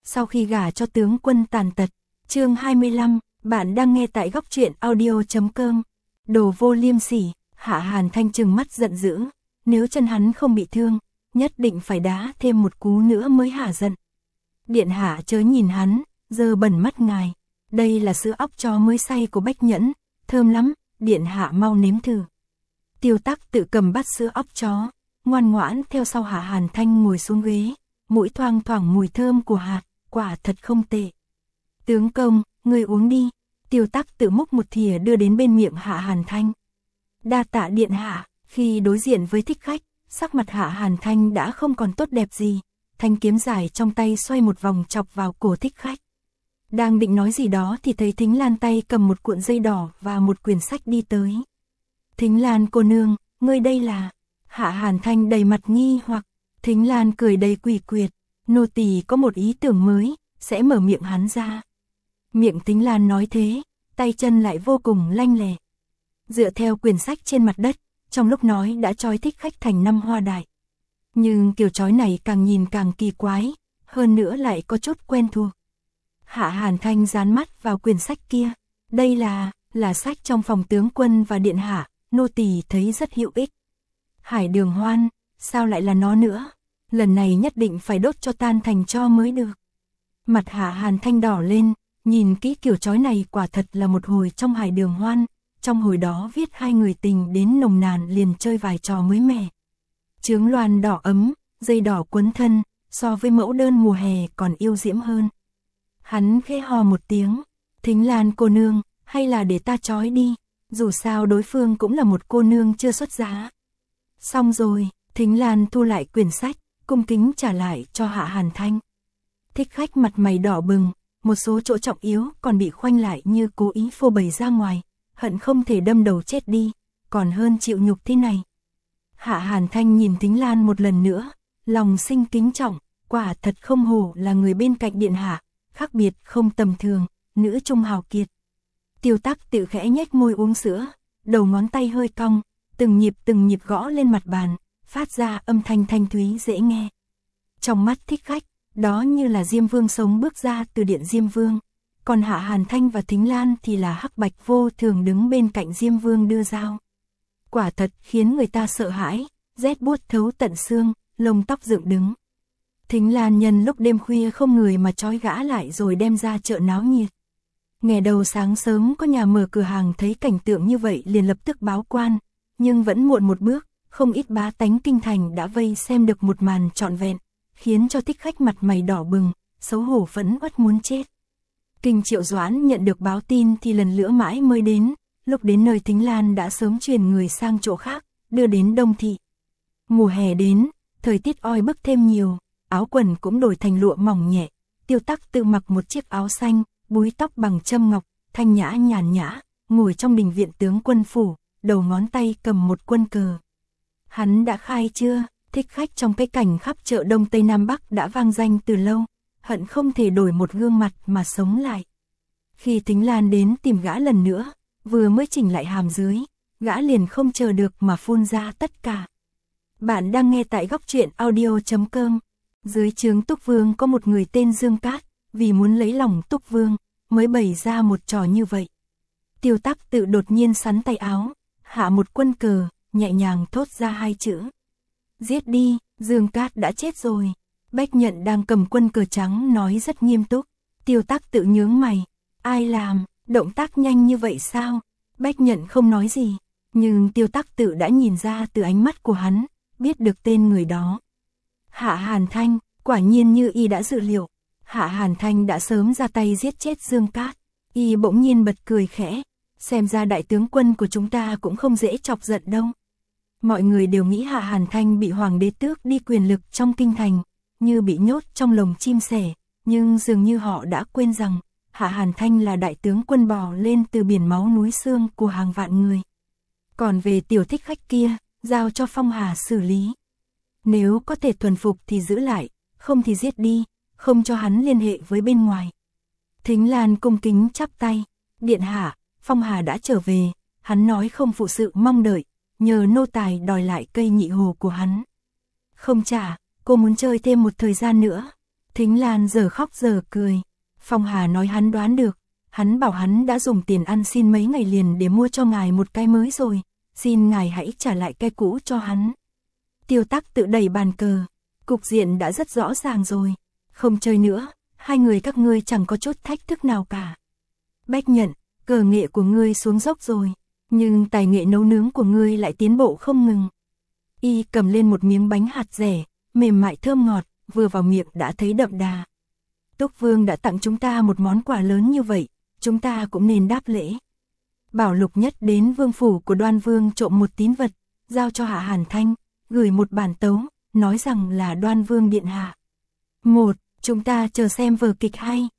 sau khi gả cho tướng quân tàn tật. Chương 25, bạn đang nghe tại góc truyện audio.com. Đồ vô liêm sỉ, Hạ Hàn Thanh trừng mắt giận dữ, nếu chân hắn không bị thương, nhất định phải đá thêm một cú nữa mới hả giận. Điện hạ chớ nhìn hắn, dơ bẩn mắt ngài, đây là sữa óc chó mới xay của Bách Nhẫn, thơm lắm, điện hạ mau nếm thử. Tiêu Tắc tự cầm bát sữa óc chó, ngoan ngoãn theo sau Hạ Hàn Thanh ngồi xuống ghế, mũi thoang thoảng mùi thơm của hạt, quả thật không tệ. Tướng công, ngươi uống đi. Tiêu Tắc tự múc một thìa đưa đến bên miệng Hạ Hàn Thanh. Đa tạ điện hạ. Khi đối diện với thích khách, sắc mặt Hạ Hàn Thanh đã không còn tốt đẹp gì, thanh kiếm dài trong tay xoay một vòng chọc vào cổ thích khách. Đang định nói gì đó thì thấy Thính Lan tay cầm một cuộn dây đỏ và một quyển sách đi tới. Thính Lan cô nương, ngươi đây là... Hạ Hàn Thanh đầy mặt nghi hoặc. Thính Lan cười đầy quỷ quyệt, nô tỳ có một ý tưởng mới, sẽ mở miệng hắn ra. Miệng Thính Lan nói thế, tay chân lại vô cùng lanh lẹ. Dựa theo quyển sách trên mặt đất, trong lúc nói đã trói thích khách thành 5 hoa đại. Nhưng kiểu trói này càng nhìn càng kỳ quái, hơn nữa lại có chút quen thuộc. Hạ Hàn Thanh dán mắt vào quyển sách kia. Đây là sách trong phòng tướng quân và điện hạ, nô tỳ thấy rất hữu ích. Hải Đường Hoan, sao lại là nó nữa? Lần này nhất định phải đốt cho tan thành tro mới được. Mặt Hạ Hàn Thanh đỏ lên, nhìn kỹ kiểu trói này quả thật là một hồi trong Hải Đường Hoan. Trong hồi đó viết hai người tình đến nồng nàn liền chơi vài trò mới mẻ. Chướng loan đỏ ấm, dây đỏ quấn thân, so với mẫu đơn mùa hè còn yêu diễm hơn. Hắn khẽ hò một tiếng, Thính Lan cô nương, hay là để ta trói đi, dù sao đối phương cũng là một cô nương chưa xuất giá. Xong rồi, Thính Lan thu lại quyển sách, cung kính trả lại cho Hạ Hàn Thanh. Thích khách mặt mày đỏ bừng, một số chỗ trọng yếu còn bị khoanh lại như cố ý phô bày ra ngoài, hận không thể đâm đầu chết đi, còn hơn chịu nhục thế này. Hạ Hàn Thanh nhìn Thính Lan một lần nữa, lòng sinh kính trọng, quả thật không hổ là người bên cạnh điện hạ, khác biệt không tầm thường, nữ trung hào kiệt. Tiêu Tắc tự khẽ nhếch môi uống sữa, đầu ngón tay hơi cong, từng nhịp gõ lên mặt bàn, phát ra âm thanh thanh thúy dễ nghe. Trong mắt thích khách, đó như là Diêm Vương sống bước ra từ điện Diêm Vương, còn Hạ Hàn Thanh và Thính Lan thì là hắc bạch vô thường đứng bên cạnh Diêm Vương đưa dao. Quả thật khiến người ta sợ hãi, rét buốt thấu tận xương, lông tóc dựng đứng. Thính Lan nhân lúc đêm khuya không người mà trói gã lại rồi đem ra chợ náo nhiệt. Ngày đầu sáng sớm có nhà mở cửa hàng thấy cảnh tượng như vậy liền lập tức báo quan, nhưng vẫn muộn một bước, không ít bá tánh kinh thành đã vây xem được một màn trọn vẹn, khiến cho thích khách mặt mày đỏ bừng, xấu hổ phẫn uất muốn chết. Kinh Triệu Doãn nhận được báo tin thì lần lữa mãi mới đến, lúc đến nơi Thính Lan đã sớm truyền người sang chỗ khác, đưa đến Đông Thị. Mùa hè đến, thời tiết oi bức thêm nhiều, áo quần cũng đổi thành lụa mỏng nhẹ, Tiêu Tắc tự mặc một chiếc áo xanh, búi tóc bằng châm ngọc, thanh nhã nhàn nhã, ngồi trong đình viện tướng quân phủ, đầu ngón tay cầm một quân cờ. Hắn đã khai chưa? Thích khách trong cái cảnh khắp chợ Đông Tây Nam Bắc đã vang danh từ lâu, hận không thể đổi một gương mặt mà sống lại. Khi Thính Lan đến tìm gã lần nữa, vừa mới chỉnh lại hàm dưới, gã liền không chờ được mà phun ra tất cả. Bạn đang nghe tại góc truyện audio.com. Dưới trướng Túc Vương có một người tên Dương Cát, vì muốn lấy lòng Túc Vương, mới bày ra một trò như vậy. Tiêu Tắc tự đột nhiên sắn tay áo, hạ một quân cờ, nhẹ nhàng thốt ra hai chữ. Giết đi, Dương Cát đã chết rồi. Bách Nhận đang cầm quân cờ trắng nói rất nghiêm túc. Tiêu Tắc tự nhướng mày. Ai làm, động tác nhanh như vậy sao? Bách Nhận không nói gì, nhưng Tiêu Tắc tự đã nhìn ra từ ánh mắt của hắn, biết được tên người đó. Hạ Hàn Thanh, quả nhiên như y đã dự liệu. Hạ Hàn Thanh đã sớm ra tay giết chết Dương Cát. Y bỗng nhiên bật cười khẽ. Xem ra đại tướng quân của chúng ta cũng không dễ chọc giận đâu. Mọi người đều nghĩ Hạ Hàn Thanh bị hoàng đế tước đi quyền lực trong kinh thành, như bị nhốt trong lồng chim sẻ, nhưng dường như họ đã quên rằng Hạ Hàn Thanh là đại tướng quân bò lên từ biển máu núi xương của hàng vạn người. Còn về tiểu thích khách kia, giao cho Phong Hà xử lý. Nếu có thể thuần phục thì giữ lại, không thì giết đi, không cho hắn liên hệ với bên ngoài. Thính Lan cung kính chắp tay. Điện hạ, Phong Hà đã trở về, hắn nói không phụ sự mong đợi, nhờ nô tài đòi lại cây nhị hồ của hắn. Không trả, cô muốn chơi thêm một thời gian nữa. Thính Lan giờ khóc giờ cười. Phong Hà nói hắn đoán được, hắn bảo hắn đã dùng tiền ăn xin mấy ngày liền để mua cho ngài một cái mới rồi, xin ngài hãy trả lại cái cũ cho hắn. Tiêu Tắc tự đẩy bàn cờ, cục diện đã rất rõ ràng rồi, không chơi nữa, hai người các ngươi chẳng có chút thách thức nào cả. Bách Nhận, cờ nghệ của ngươi xuống dốc rồi, nhưng tài nghệ nấu nướng của ngươi lại tiến bộ không ngừng. Y cầm lên một miếng bánh hạt dẻ, mềm mại thơm ngọt, vừa vào miệng đã thấy đậm đà. Túc Vương đã tặng chúng ta một món quà lớn như vậy, chúng ta cũng nên đáp lễ. Bảo Lục Nhất đến vương phủ của Đoan Vương trộm một tín vật, giao cho Hạ Hàn Thanh, gửi một bản tấu, nói rằng là Đoan Vương điện hạ. Chúng ta chờ xem vở kịch hay.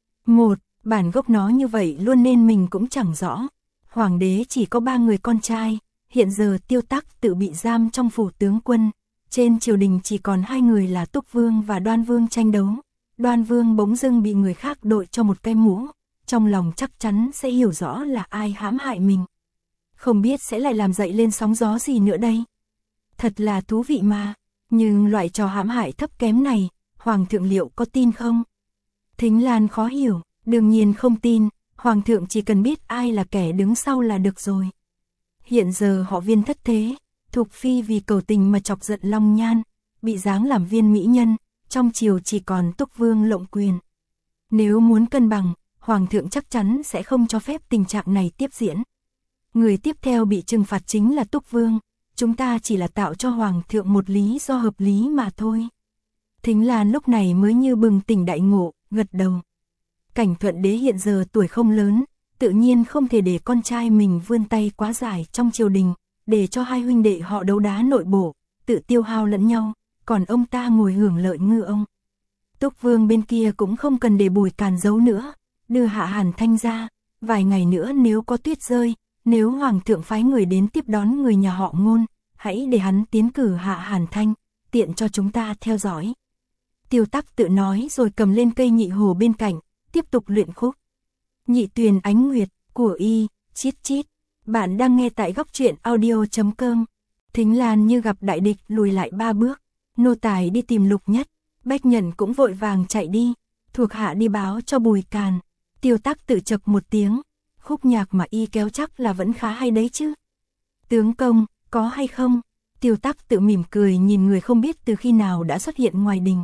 Bản gốc nó như vậy luôn nên mình cũng chẳng rõ. Hoàng đế chỉ có 3 người con trai, hiện giờ Tiêu Tắc tự bị giam trong phủ tướng quân, trên triều đình chỉ còn 2 người là Túc Vương và Đoan Vương tranh đấu. Đoan Vương bỗng dưng bị người khác đội cho một cái mũ, trong lòng chắc chắn sẽ hiểu rõ là ai hãm hại mình. Không biết sẽ lại làm dậy lên sóng gió gì nữa đây. Thật là thú vị mà, nhưng loại trò hãm hại thấp kém này, Hoàng thượng liệu có tin không? Thính Lan khó hiểu, đương nhiên không tin, Hoàng thượng chỉ cần biết ai là kẻ đứng sau là được rồi. Hiện giờ họ Viên thất thế, Thục Phi vì cầu tình mà chọc giận Long Nhan, bị giáng làm viên mỹ nhân, trong triều chỉ còn Túc Vương lộng quyền. Nếu muốn cân bằng, Hoàng thượng chắc chắn sẽ không cho phép tình trạng này tiếp diễn. Người tiếp theo bị trừng phạt chính là Túc Vương, chúng ta chỉ là tạo cho Hoàng thượng một lý do hợp lý mà thôi. Thính Lan lúc này mới như bừng tỉnh đại ngộ, gật đầu. Cảnh Thuận đế hiện giờ tuổi không lớn, tự nhiên không thể để con trai mình vươn tay quá dài trong triều đình, để cho hai huynh đệ họ đấu đá nội bộ, tự tiêu hao lẫn nhau, còn ông ta ngồi hưởng lợi ngư ông. Túc Vương bên kia cũng không cần để Bùi Càn giấu nữa, đưa Hạ Hàn Thanh ra, vài ngày nữa nếu có tuyết rơi, nếu Hoàng thượng phái người đến tiếp đón người nhà họ Ngôn, hãy để hắn tiến cử Hạ Hàn Thanh, tiện cho chúng ta theo dõi. Tiêu Tắc tự nói rồi cầm lên cây nhị hồ bên cạnh, tiếp tục luyện khúc. Nhị Tuyền Ánh Nguyệt, của Y, chít chít. Bạn đang nghe tại góc truyện audio.com. Thính Lan như gặp đại địch lùi lại 3 bước, nô tài đi tìm Lục Nhất, Bách Nhận cũng vội vàng chạy đi, thuộc hạ đi báo cho Bùi Càn. Tiêu Tắc tự chậc một tiếng, khúc nhạc mà Y kéo chắc là vẫn khá hay đấy chứ. Tướng công, có hay không? Tiêu Tắc tự mỉm cười nhìn người không biết từ khi nào đã xuất hiện ngoài đình.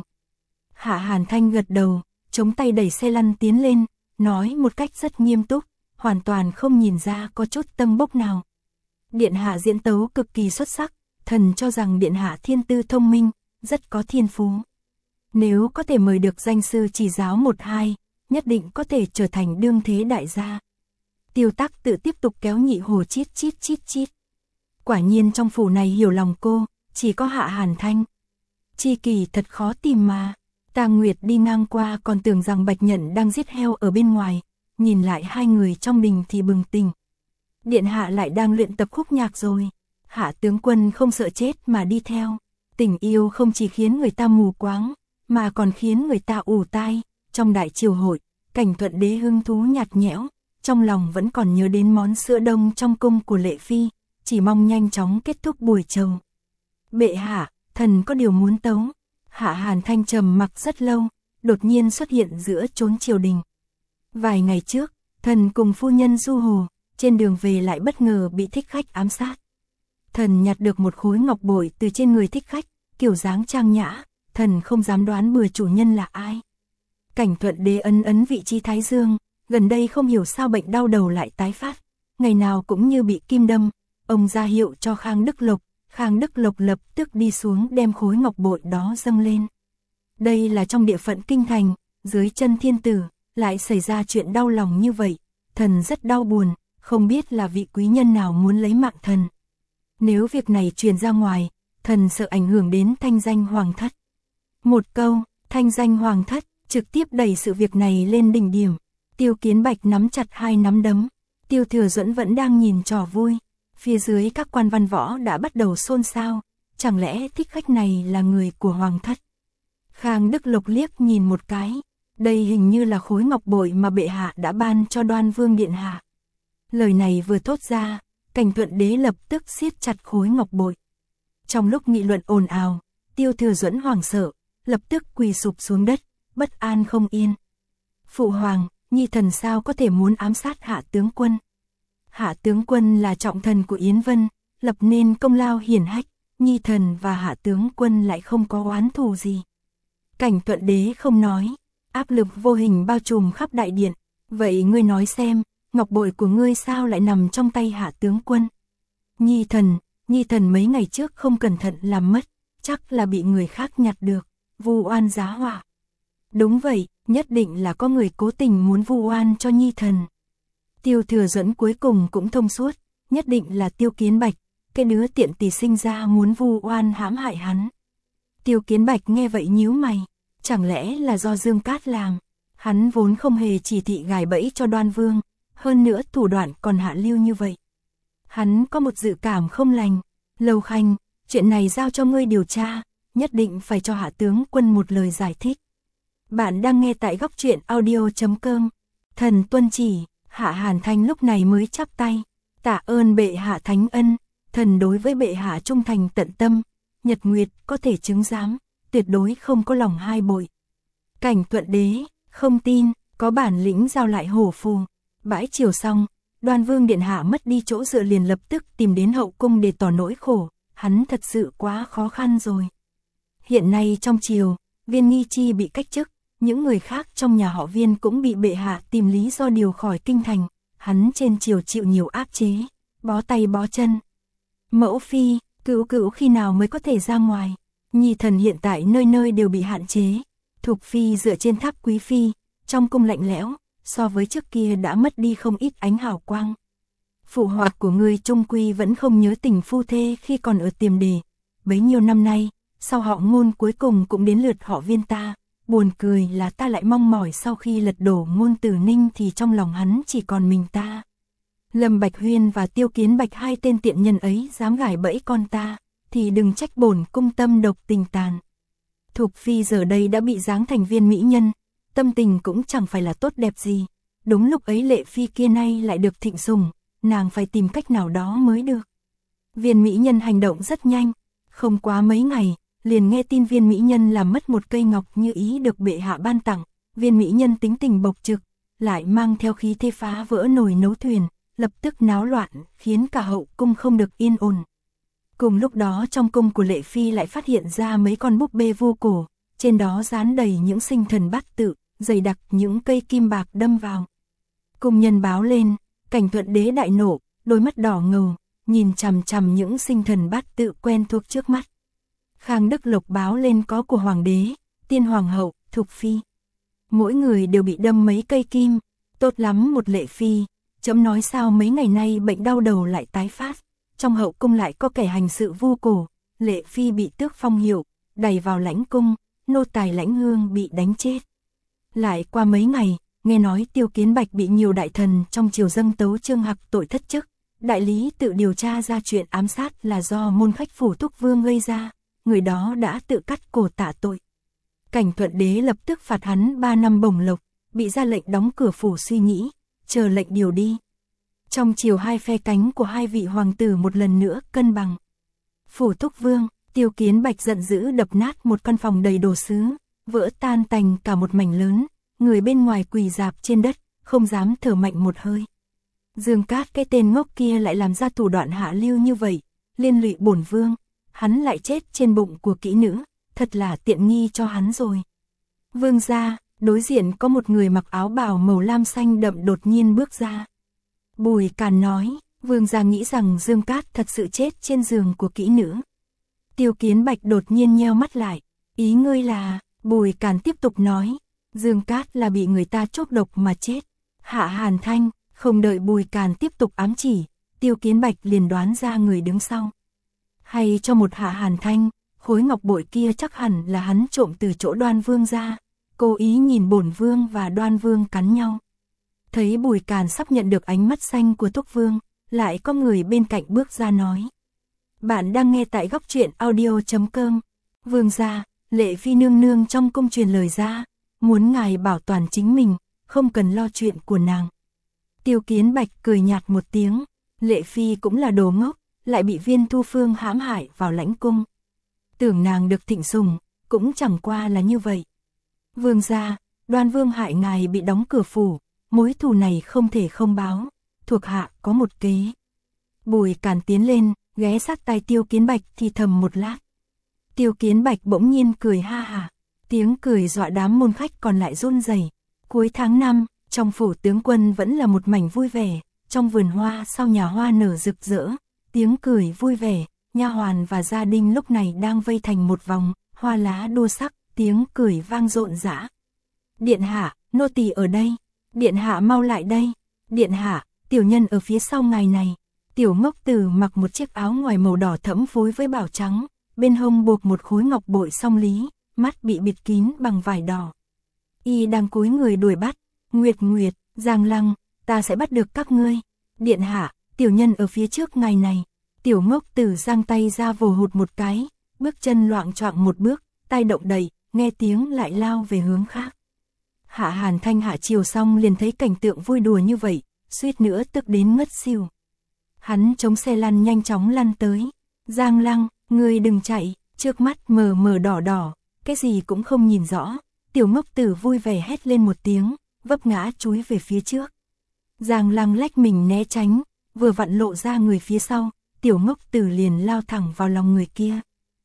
Hạ Hàn Thanh gật đầu, chống tay đẩy xe lăn tiến lên, nói một cách rất nghiêm túc, hoàn toàn không nhìn ra có chút tâm bốc nào. Điện hạ diễn tấu cực kỳ xuất sắc, thần cho rằng điện hạ thiên tư thông minh, rất có thiên phú. Nếu có thể mời được danh sư chỉ giáo 1-2, nhất định có thể trở thành đương thế đại gia. Tiêu Tắc tự tiếp tục kéo nhị hồ chít chít chít chít. Quả nhiên trong phủ này hiểu lòng cô, chỉ có Hạ Hàn Thanh. Chi kỷ thật khó tìm mà. Tang Nguyệt đi ngang qua còn tưởng rằng Bạch Nhận đang giết heo ở bên ngoài, nhìn lại hai người trong đình thì bừng tỉnh. Điện hạ lại đang luyện tập khúc nhạc rồi. Hạ tướng quân không sợ chết mà đi theo. Tình yêu không chỉ khiến người ta mù quáng, mà còn khiến người ta ù tai. Trong đại triều hội, Cảnh Thuận đế hứng thú nhạt nhẽo, trong lòng vẫn còn nhớ đến món sữa đông trong cung của Lệ Phi, chỉ mong nhanh chóng kết thúc buổi trầu. Bệ hạ, thần có điều muốn tấu. Hạ Hàn Thanh trầm mặc rất lâu, đột nhiên xuất hiện giữa chốn triều đình. Vài ngày trước, thần cùng phu nhân du hồ, trên đường về lại bất ngờ bị thích khách ám sát. Thần nhặt được một khối ngọc bội từ trên người thích khách, kiểu dáng trang nhã, thần không dám đoán bừa chủ nhân là ai. Cảnh Thuận đế ấn vị trí thái dương, gần đây không hiểu sao bệnh đau đầu lại tái phát, ngày nào cũng như bị kim đâm, ông ra hiệu cho Khang Đức Lộc lập tức đi xuống đem khối ngọc bội đó dâng lên. Đây là trong địa phận kinh thành, dưới chân thiên tử, lại xảy ra chuyện đau lòng như vậy, thần rất đau buồn, không biết là vị quý nhân nào muốn lấy mạng thần. Nếu việc này truyền ra ngoài, thần sợ ảnh hưởng đến thanh danh hoàng thất. Một câu, thanh danh hoàng thất, trực tiếp đẩy sự việc này lên đỉnh điểm. Tiêu Kiến Bạch nắm chặt hai nắm đấm, Tiêu Thừa Duẫn vẫn đang nhìn trò vui. Phía dưới các quan văn võ đã bắt đầu xôn xao, chẳng lẽ thích khách này là người của hoàng thất? Khang Đức Lộc liếc nhìn một cái, đây hình như là khối ngọc bội mà bệ hạ đã ban cho Đoan Vương điện hạ. Lời này vừa thốt ra, Cảnh Thuận đế lập tức siết chặt khối ngọc bội. Trong lúc nghị luận ồn ào, Tiêu Thừa Duẫn hoảng sợ, lập tức quỳ sụp xuống đất, bất an không yên. Phụ hoàng, Nhi thần sao có thể muốn ám sát Hạ tướng quân? Hạ tướng quân là trọng thần của Yến Vân, lập nên công lao hiển hách, Nhi thần và Hạ tướng quân lại không có oán thù gì. Cảnh Thuận Đế không nói, áp lực vô hình bao trùm khắp đại điện. Vậy ngươi nói xem, ngọc bội của ngươi sao lại nằm trong tay Hạ tướng quân? Nhi thần mấy ngày trước không cẩn thận làm mất, chắc là bị người khác nhặt được, vu oan giá họa. Đúng vậy, nhất định là có người cố tình muốn vu oan cho Nhi thần. Tiêu Thừa Duẫn cuối cùng cũng thông suốt, nhất định là Tiêu Kiến Bạch, cái đứa tiện tỳ sinh ra muốn vu oan hãm hại hắn. Tiêu Kiến Bạch nghe vậy nhíu mày, chẳng lẽ là do Dương Cát làm? Hắn vốn không hề chỉ thị gài bẫy cho Đoan Vương, hơn nữa thủ đoạn còn hạ lưu như vậy. Hắn có một dự cảm không lành. Lâu Khanh, chuyện này giao cho ngươi điều tra, nhất định phải cho Hạ tướng quân một lời giải thích. Bạn đang nghe tại góc truyện audio.com. Thần tuân chỉ. Hạ Hàn Thanh lúc này mới chắp tay, tạ ơn bệ hạ thánh ân, thần đối với bệ hạ trung thành tận tâm, Nhật Nguyệt có thể chứng giám, tuyệt đối không có lòng hai bội. Cảnh Thuận Đế, không tin, có bản lĩnh giao lại hổ phù. Bãi triều xong, Đoan Vương điện hạ mất đi chỗ dựa liền lập tức tìm đến hậu cung để tỏ nỗi khổ, hắn thật sự quá khó khăn rồi. Hiện nay trong triều, Viên Nghi Chi bị cách chức, những người khác trong nhà họ Viên cũng bị bệ hạ tìm lý do điều khỏi kinh thành, hắn trên triều chịu nhiều áp chế, bó tay bó chân. Mẫu phi, Cữu khi nào mới có thể ra ngoài? Nhi thần hiện tại nơi nơi đều bị hạn chế. Thục phi dựa trên tháp quý phi, trong cung lạnh lẽo, so với trước kia đã mất đi không ít ánh hào quang. Phụ hoàng của ngươi trung quy vẫn không nhớ tình phu thê khi còn ở Tiềm Đề. Bấy nhiêu năm nay, sau họ Ngôn cuối cùng cũng đến lượt họ Viên ta. Buồn cười là ta lại mong mỏi sau khi lật đổ Ngôn Tử Ninh thì trong lòng hắn chỉ còn mình ta. Lâm Bạch Huyên và Tiêu Kiến Bạch hai tên tiện nhân ấy dám gài bẫy con ta, thì đừng trách bổn cung tâm độc tình tàn. Thục phi giờ đây đã bị giáng thành viên mỹ nhân, tâm tình cũng chẳng phải là tốt đẹp gì. Đúng lúc ấy Lệ phi kia nay lại được thịnh sủng, nàng phải tìm cách nào đó mới được. Viên mỹ nhân hành động rất nhanh, không quá mấy ngày, liền nghe tin viên mỹ nhân làm mất một cây ngọc như ý được bệ hạ ban tặng. Viên mỹ nhân tính tình bộc trực, lại mang theo khí thế phá vỡ nồi nấu thuyền, lập tức náo loạn, khiến cả hậu cung không được yên ổn. Cùng lúc đó trong cung của Lệ phi lại phát hiện ra mấy con búp bê vô cổ, trên đó dán đầy những sinh thần bát tự, dày đặc những cây kim bạc đâm vào. Cung nhân báo lên, Cảnh Thuận Đế đại nộ, đôi mắt đỏ ngầu, nhìn chằm chằm những sinh thần bát tự quen thuộc trước mắt. Khang Đức Lộc báo lên có của hoàng đế, tiên hoàng hậu, Thục phi. Mỗi người đều bị đâm mấy cây kim, tốt lắm một Lệ phi, chấm nói sao mấy ngày nay bệnh đau đầu lại tái phát. Trong hậu cung lại có kẻ hành sự vu cổ, Lệ phi bị tước phong hiệu, đày vào lãnh cung, nô tài Lãnh Hương bị đánh chết. Lại qua mấy ngày, nghe nói Tiêu Kiến Bạch bị nhiều đại thần trong triều dâng tấu Trương Hặc tội thất chức, đại lý tự điều tra ra chuyện ám sát là do môn khách phủ Thúc Vương gây ra, người đó đã tự cắt cổ tạ tội. Cảnh Thuận Đế lập tức phạt hắn 3 năm bổng lộc, bị ra lệnh đóng cửa phủ suy nghĩ, chờ lệnh điều đi. Trong triều hai phe cánh của hai vị hoàng tử một lần nữa cân bằng. Phủ Thúc Vương, Tiêu Kiến Bạch giận dữ đập nát một căn phòng đầy đồ sứ, vỡ tan tành cả một mảnh lớn, người bên ngoài quỳ rạp trên đất, không dám thở mạnh một hơi. Dương Cát cái tên ngốc kia lại làm ra thủ đoạn hạ lưu như vậy, liên lụy bổn vương, hắn lại chết trên bụng của kỹ nữ, thật là tiện nghi cho hắn rồi. Vương gia, đối diện có một người mặc áo bào màu lam xanh đậm đột nhiên bước ra. Bùi Càn nói, vương gia nghĩ rằng Dương Cát thật sự chết trên giường của kỹ nữ. Tiêu Kiến Bạch đột nhiên nheo mắt lại, ý ngươi là, Bùi Càn tiếp tục nói, Dương Cát là bị người ta chốc độc mà chết. Hạ Hàn Thanh, không đợi Bùi Càn tiếp tục ám chỉ, Tiêu Kiến Bạch liền đoán ra người đứng sau. Hay cho một Hạ Hàn Thanh, khối ngọc bội kia chắc hẳn là hắn trộm từ chỗ Đoan Vương ra, cố ý nhìn bổn vương và Đoan Vương cắn nhau. Thấy Bùi Càn sắp nhận được ánh mắt xanh của Thúc Vương, lại có người bên cạnh bước ra nói. Bạn đang nghe tại góc truyện audio.com. Vương gia, Lệ phi nương nương trong cung truyền lời ra, muốn ngài bảo toàn chính mình, không cần lo chuyện của nàng. Tiêu Kiến Bạch cười nhạt một tiếng, Lệ phi cũng là đồ ngốc, lại bị Viên Thu Phương hãm hại vào lãnh cung. Tưởng nàng được thịnh sủng, cũng chẳng qua là như vậy. Vương gia, Đoan Vương hại ngài bị đóng cửa phủ, mối thù này không thể không báo, thuộc hạ có một kế. Bùi Cản tiến lên, ghé sát tai Tiêu Kiến Bạch thì thầm một lát. Tiêu Kiến Bạch bỗng nhiên cười ha hả, tiếng cười dọa đám môn khách còn lại run rẩy. Cuối tháng 5, trong phủ tướng quân vẫn là một mảnh vui vẻ, trong vườn hoa sau nhà hoa nở rực rỡ, tiếng cười vui vẻ, nha hoàn và gia đình lúc này đang vây thành một vòng, hoa lá đua sắc, tiếng cười vang rộn rã. Điện hạ, nô tỳ ở đây, điện hạ mau lại đây, điện hạ, tiểu nhân ở phía sau ngài này. Tiểu Ngốc Tử mặc một chiếc áo ngoài màu đỏ thẫm phối với bảo trắng, bên hông buộc một khối ngọc bội song lý, mắt bị bịt kín bằng vải đỏ. Y đang cúi người đuổi bắt, Nguyệt Nguyệt, Giang Lăng, ta sẽ bắt được các ngươi. Điện hạ, tiểu nhân ở phía trước ngài này. Tiểu Ngốc Tử giang tay ra vồ hụt một cái, bước chân loạng choạng một bước, tay động đậy, nghe tiếng lại lao về hướng khác. Hạ Hàn Thanh hạ chiều xong liền thấy cảnh tượng vui đùa như vậy, suýt nữa tức đến ngất xỉu. Hắn chống xe lăn nhanh chóng lăn tới. Giang Lăng, ngươi đừng chạy, trước mắt mờ mờ đỏ đỏ, cái gì cũng không nhìn rõ. Tiểu Ngốc Tử vui vẻ hét lên một tiếng, vấp ngã chúi về phía trước. Giang Lăng lách mình né tránh, vừa vặn lộ ra người phía sau, Tiểu Ngốc Tử liền lao thẳng vào lòng người kia.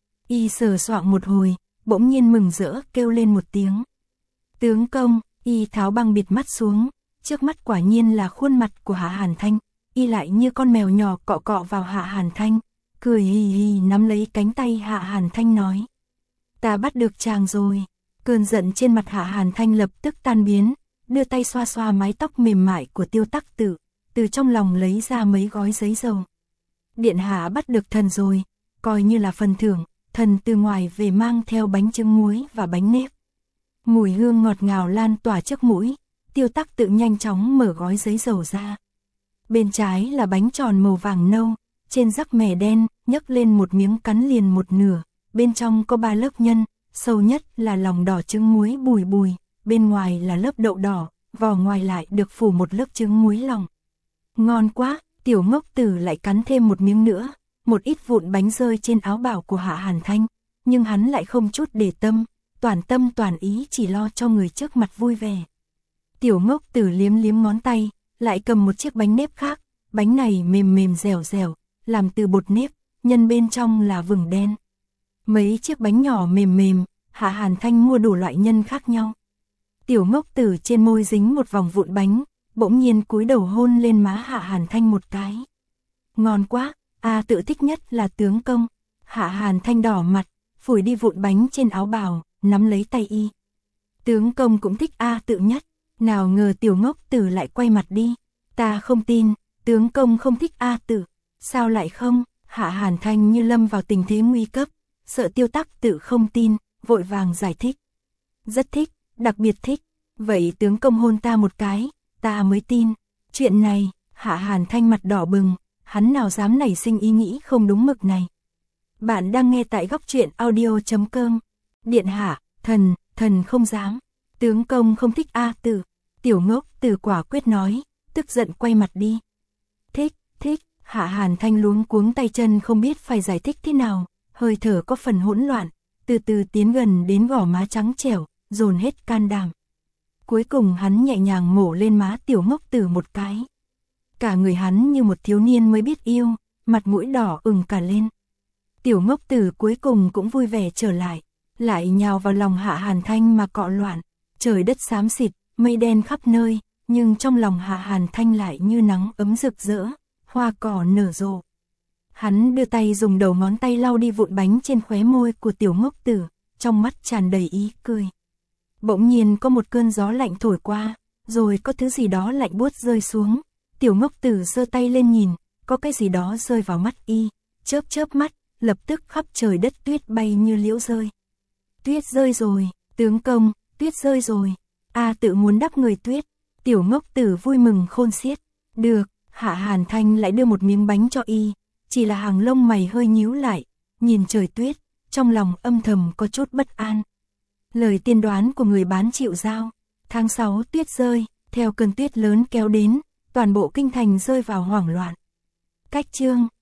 Y sờ soạng một hồi, bỗng nhiên mừng rỡ kêu lên một tiếng. Tướng công, y tháo băng bịt mắt xuống, trước mắt quả nhiên là khuôn mặt của Hạ Hàn Thanh. Y lại như con mèo nhỏ cọ cọ vào Hạ Hàn Thanh, cười hì hì nắm lấy cánh tay Hạ Hàn Thanh nói. Ta bắt được chàng rồi. Cơn giận trên mặt Hạ Hàn Thanh lập tức tan biến, đưa tay xoa xoa mái tóc mềm mại của Tiêu Tắc Tử, từ trong lòng lấy ra mấy gói giấy dầu. Điện hạ bắt được thần rồi, coi như là phần thưởng, thần từ ngoài về mang theo bánh trứng muối và bánh nếp. Mùi hương ngọt ngào lan tỏa trước mũi, Tiêu Tắc Tử nhanh chóng mở gói giấy dầu ra. Bên trái là bánh tròn màu vàng nâu, trên rắc mè đen, nhấc lên một miếng cắn liền một nửa, bên trong có 3 lớp nhân, sâu nhất là lòng đỏ trứng muối bùi bùi, bên ngoài là lớp đậu đỏ, vỏ ngoài lại được phủ một lớp trứng muối lòng. Ngon quá, Tiểu Ngốc Tử lại cắn thêm một miếng nữa, một ít vụn bánh rơi trên áo bào của Hạ Hàn Thanh, nhưng hắn lại không chút để tâm toàn ý chỉ lo cho người trước mặt vui vẻ. Tiểu Ngốc Tử liếm liếm ngón tay, lại cầm một chiếc bánh nếp khác, bánh này mềm mềm dẻo dẻo, làm từ bột nếp, nhân bên trong là vừng đen. Mấy chiếc bánh nhỏ mềm mềm, Hạ Hàn Thanh mua đủ loại nhân khác nhau. Tiểu Ngốc Tử trên môi dính một vòng vụn bánh, bỗng nhiên cúi đầu hôn lên má Hạ Hàn Thanh một cái. Ngon quá, tự thích nhất là tướng công. Hạ Hàn Thanh đỏ mặt, phủi đi vụn bánh trên áo bào, nắm lấy tay y. Tướng công cũng thích tự nhất. Nào ngờ Tiểu Ngốc Tử lại quay mặt đi. Ta không tin, tướng công không thích Tử. Sao lại không? Hạ Hàn Thanh như lâm vào tình thế nguy cấp, sợ Tiêu Tắc Tử không tin, vội vàng giải thích. Rất thích, đặc biệt thích. Vậy tướng công hôn ta một cái, ta mới tin. Chuyện này, Hạ Hàn Thanh mặt đỏ bừng, hắn nào dám nảy sinh ý nghĩ không đúng mực này. Bạn đang nghe tại góc truyện audio.com. Điện hạ, thần không dám. Tướng công không thích Tử. Tiểu Ngốc Tử quả quyết nói, tức giận quay mặt đi. Thích, Hạ Hàn Thanh luống cuống tay chân không biết phải giải thích thế nào, hơi thở có phần hỗn loạn, từ từ tiến gần đến gò má trắng trẻo, dồn hết can đảm. Cuối cùng hắn nhẹ nhàng mổ lên má Tiểu Ngốc Tử một cái. Cả người hắn như một thiếu niên mới biết yêu, mặt mũi đỏ ửng cả lên. Tiểu Ngốc Tử cuối cùng cũng vui vẻ trở lại nhào vào lòng Hạ Hàn Thanh mà cọ loạn. Trời đất xám xịt, mây đen khắp nơi, nhưng trong lòng Hạ Hàn Thanh lại như nắng ấm rực rỡ, hoa cỏ nở rộ. Hắn đưa tay dùng đầu ngón tay lau đi vụn bánh trên khóe môi của Tiểu Ngốc Tử, trong mắt tràn đầy ý cười. Bỗng nhiên có một cơn gió lạnh thổi qua, rồi có thứ gì đó lạnh buốt rơi xuống. Tiểu Ngốc Tử giơ tay lên nhìn, có cái gì đó rơi vào mắt y, chớp mắt, lập tức khắp trời đất tuyết bay như liễu rơi. Tuyết rơi rồi, tướng công, tuyết rơi rồi. Tự muốn đắp người tuyết. Tiểu Ngốc Tử vui mừng khôn xiết. Được, Hạ Hàn Thanh lại đưa một miếng bánh cho y, chỉ là hàng lông mày hơi nhíu lại, nhìn trời tuyết, trong lòng âm thầm có chút bất an. Lời tiên đoán của người bán chịu giao, tháng 6 tuyết rơi, theo cơn tuyết lớn kéo đến, toàn bộ kinh thành rơi vào hoảng loạn. Cách chương